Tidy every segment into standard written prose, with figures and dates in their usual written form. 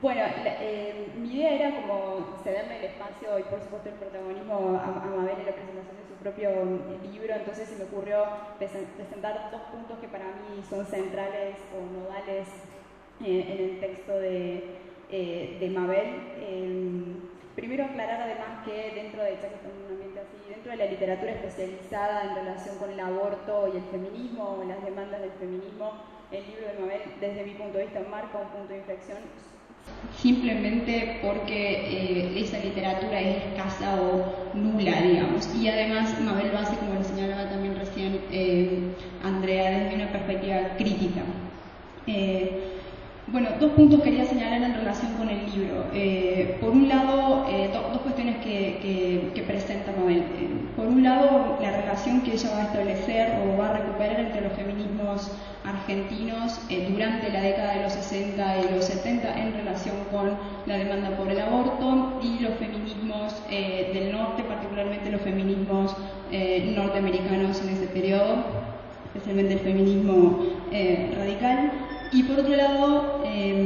Bueno, mi idea era como cederle el espacio y por supuesto el protagonismo a Mabel en la presentación de su propio libro, entonces se me ocurrió presentar dos puntos que para mí son centrales o nodales en el texto de Mabel. Primero aclarar además que dentro de, ya que estamos en un ambiente así, dentro de la literatura especializada en relación con el aborto y el feminismo, o las demandas del feminismo, el libro de Mabel, desde mi punto de vista, marca un punto de inflexión simplemente porque esa literatura es escasa o nula, digamos. Y además Mabel lo hace, como lo señalaba también recién Andrea, desde una perspectiva crítica. Bueno, dos puntos quería señalar en relación con el libro. Por un lado, dos cuestiones que presenta Mabel. Por un lado, la relación que ella va a establecer o va a recuperar entre los feminismos argentinos durante la década de los 60 y los 70 en relación con la demanda por el aborto y los feminismos del norte, particularmente los feminismos norteamericanos en ese periodo, especialmente el feminismo radical. Y por otro lado,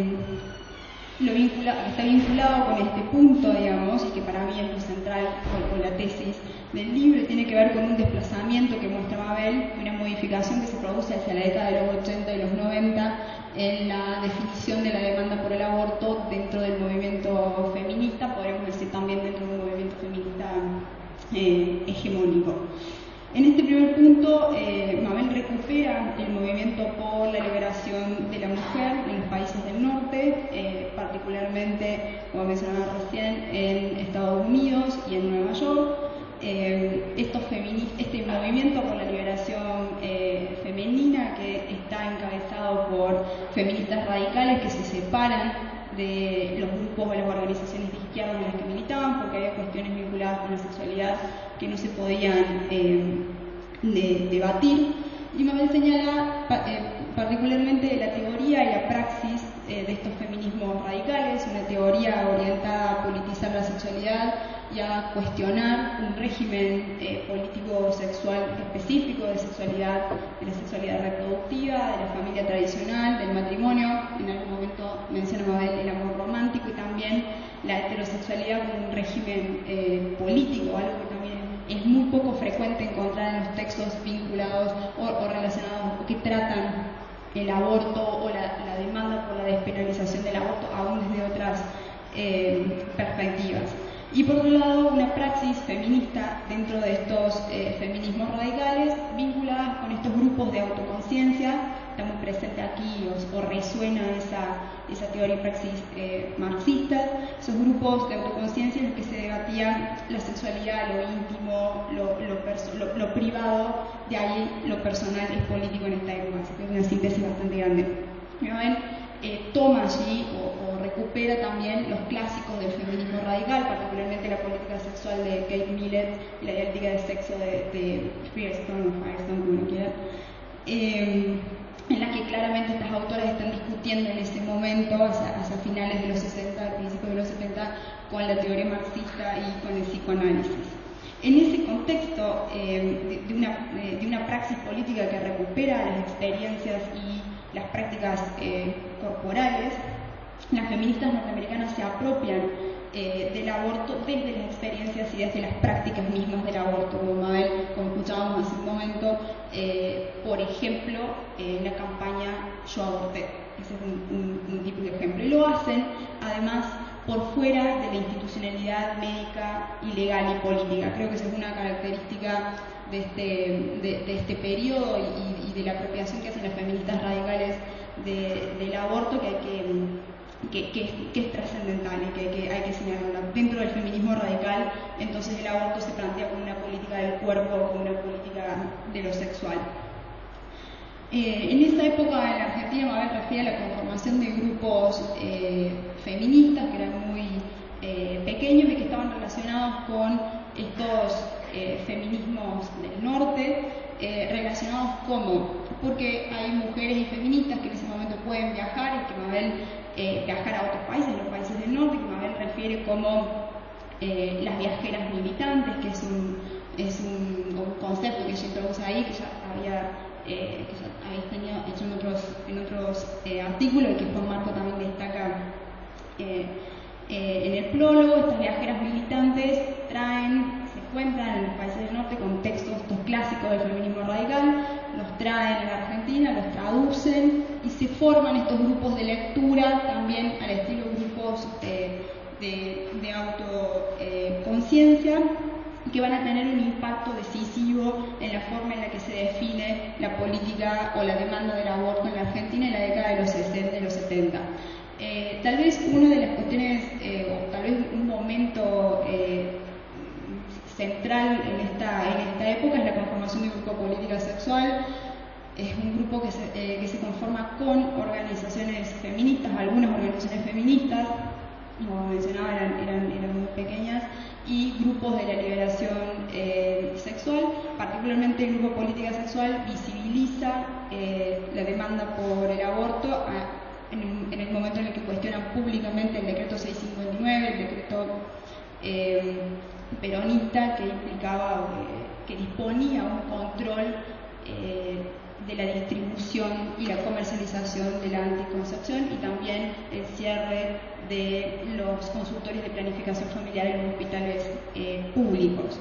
está vinculado con este punto, digamos, y que para mí es lo central con la tesis del libro, y tiene que ver con un desplazamiento que muestra Mabel, una modificación que se produce hacia la década de los 80 y los 90 en la definición de la demanda por el aborto dentro del movimiento feminista, podríamos decir también dentro de un movimiento feminista hegemónico. En este primer punto, Mabel recupera el movimiento por la liberación de la mujer en los países del norte, particularmente, como mencionaba recién, en Estados Unidos y en Nueva York. Este movimiento por la liberación femenina, que está encabezado por feministas radicales que se separan de los grupos o las organizaciones de izquierda en las que militaban, porque había cuestiones vinculadas con la sexualidad que no se podían debatir. Y Mabel señala particularmente la teoría y la praxis de estos feminismos radicales, una teoría orientada a politizar la sexualidad y a cuestionar un régimen político-sexual específico de la sexualidad reproductiva, de la familia tradicional, del matrimonio. En algún momento menciona Mabel el amor romántico y también la heterosexualidad como un régimen político, algo que también es muy poco frecuente encontrar en los textos vinculados o relacionados o que tratan el aborto o la demanda por la despenalización del aborto aún desde otras perspectivas. Y por otro lado, una praxis feminista dentro de estos feminismos radicales vinculadas con estos grupos de autoconciencia. Está muy presente aquí o resuena esa teoría y praxis marxista, esos grupos de autoconciencia en los que se debatía la sexualidad, lo íntimo, lo privado, de ahí lo personal es político en esta época, así que es una síntesis bastante grande. Toma allí o recupera también los clásicos del feminismo radical, particularmente la política sexual de Kate Millett y la dialéctica de sexo de Firestone, como lo quieran, en la que claramente estas autoras están discutiendo en ese momento, hacia finales de los 60, principios de los 70, con la teoría marxista y con el psicoanálisis. En ese contexto de una praxis política que recupera las experiencias y las prácticas corporales, las feministas norteamericanas se apropian del aborto desde las experiencias y desde las prácticas mismas del aborto, como escuchábamos hace un momento, por ejemplo, la campaña Yo aborté. Ese es un tipo de ejemplo. Y lo hacen, además, por fuera de la institucionalidad médica y legal y política. Creo que esa es una característica de este periodo y de la apropiación que hacen las feministas radicales del aborto, que es trascendental y que hay que señalarlo. Dentro del feminismo radical, entonces el aborto se plantea como una política del cuerpo, como una política de lo sexual. En esa época en la Argentina, Mabel refiere a la conformación de grupos feministas que eran muy pequeños y que estaban relacionados con estos feminismos del norte, relacionados porque hay mujeres y feministas que en ese momento pueden viajar y que Mabel viajar a otros países, los países del norte, que Mabel refiere como las viajeras militantes, que es un concepto que ella introduce ahí, que ya había tenido hecho en otros artículos y que Juan Marco también destaca En el prólogo, estas viajeras militantes se encuentran en los países del norte con textos estos clásicos del feminismo radical, los traen a la Argentina, los traducen y se forman estos grupos de lectura también al estilo grupos de autoconciencia, que van a tener un impacto decisivo en la forma en la que se define la política o la demanda del aborto en la Argentina en la década de los 60 y los 70. Tal vez una de las cuestiones, o tal vez un momento central en esta época es la conformación de un grupo de política sexual. Es un grupo que se conforma con organizaciones feministas, algunas organizaciones feministas, como mencionaba, eran muy pequeñas, y grupos de la liberación sexual. Particularmente el grupo Política Sexual visibiliza la demanda por el aborto en el momento en el que cuestionan públicamente el decreto 659, el decreto peronista que implicaba, que disponía un control de la distribución y la comercialización de la anticoncepción, y también el cierre de los consultorios de planificación familiar en los hospitales públicos.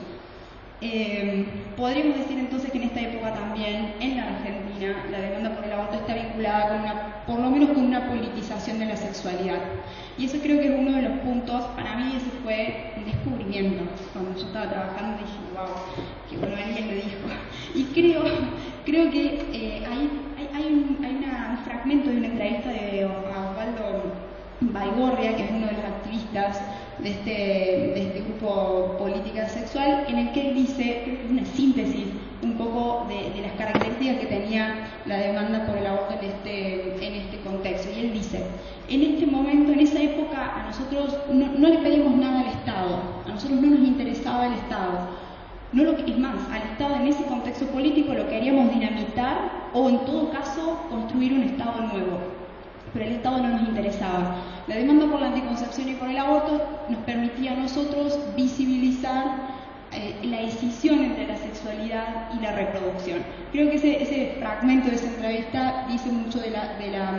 Podríamos decir entonces que en esta época también en la Argentina la demanda por el aborto está vinculada por lo menos con una politización de la sexualidad, y eso creo que es uno de los puntos. Para mí ese fue un descubrimiento. Cuando yo estaba trabajando dije, wow, que bueno, alguien me dijo, y creo que hay un fragmento de una entrevista de Osvaldo Baigorria, que es uno de los activistas de este grupo Política Sexual, en el que él dice una síntesis un poco de las características que tenía la demanda por el aborto en este contexto. Y él dice, en este momento, en esa época, a nosotros no le pedimos nada al Estado, a nosotros no nos interesaba el Estado. Es más, al Estado en ese contexto político lo queríamos dinamitar o en todo caso construir un Estado nuevo, pero el Estado no nos interesaba. La demanda por la anticoncepción y por el aborto nos permitía a nosotros visibilizar la escisión entre la sexualidad y la reproducción. Creo que ese fragmento de esa entrevista dice mucho de las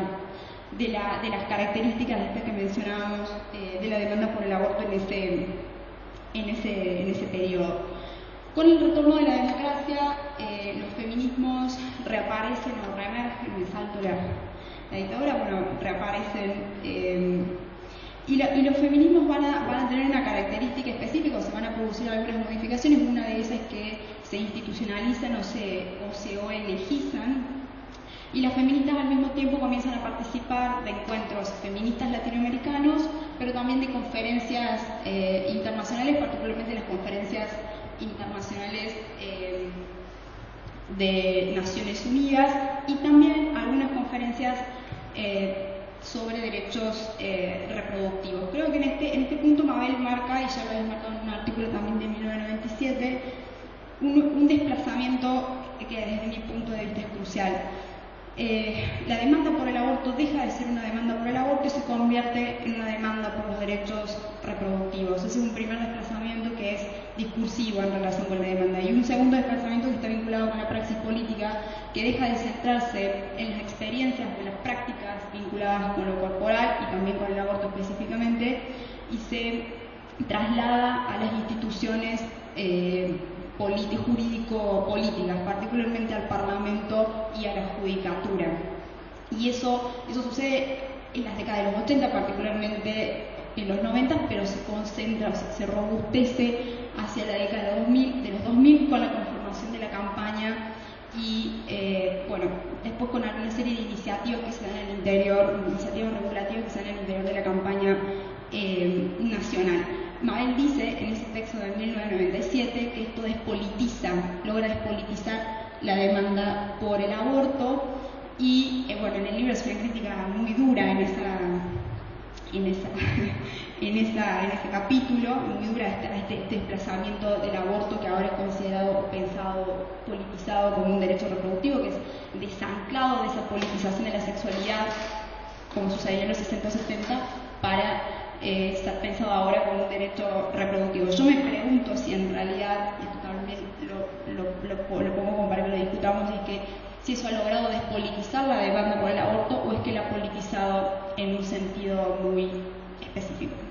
características de estas que mencionábamos de la demanda por el aborto en ese periodo. Con el retorno de la democracia, los feminismos reaparecen o reemergen, me salto la dictadura, reaparecen, y los feminismos van a tener una característica específica, o se van a producir algunas modificaciones. Una de esas es que se institucionalizan o se ONGizan, y las feministas al mismo tiempo comienzan a participar de encuentros feministas latinoamericanos, pero también de conferencias internacionales, particularmente las conferencias internacionales de Naciones Unidas, y también algunas conferencias sobre derechos reproductivos. Creo que en este punto Mabel marca, y ya lo habéis marcado en un artículo también de 1997, un desplazamiento que desde mi punto de vista es crucial. La demanda por el aborto deja de ser una demanda por el aborto y se convierte en una demanda por los derechos reproductivos. Ese es un primer desplazamiento que es discursivo en relación con la demanda, y un segundo desplazamiento que está vinculado con la praxis política, que deja de centrarse en las experiencias o las prácticas vinculadas con lo corporal y también con el aborto específicamente, y se traslada a las instituciones jurídico-políticas, particularmente al Parlamento y a la Judicatura. Y eso sucede en las décadas de los 80, particularmente en los 90, pero se concentra, se robustece hacia la década de los 2000 con la conformación de la campaña y, después con alguna serie de iniciativas que se dan en el interior, iniciativas regulativas que se dan en el interior de la campaña nacional. Mabel dice en ese texto de 1997 que esto logra despolitizar la demanda por el aborto, y en el libro es una crítica muy dura en ese capítulo, muy dura este desplazamiento del aborto, que ahora es considerado, pensado, politizado como un derecho reproductivo, que es desanclado de esa politización de la sexualidad, como sucedía en los 60-70, para estar pensado ahora como un derecho reproductivo. Yo me pregunto si en realidad, y esto también lo pongo como para que lo discutamos, es que si eso ha logrado despolitizar la demanda por el aborto, o es que la ha politizado en un sentido muy específico.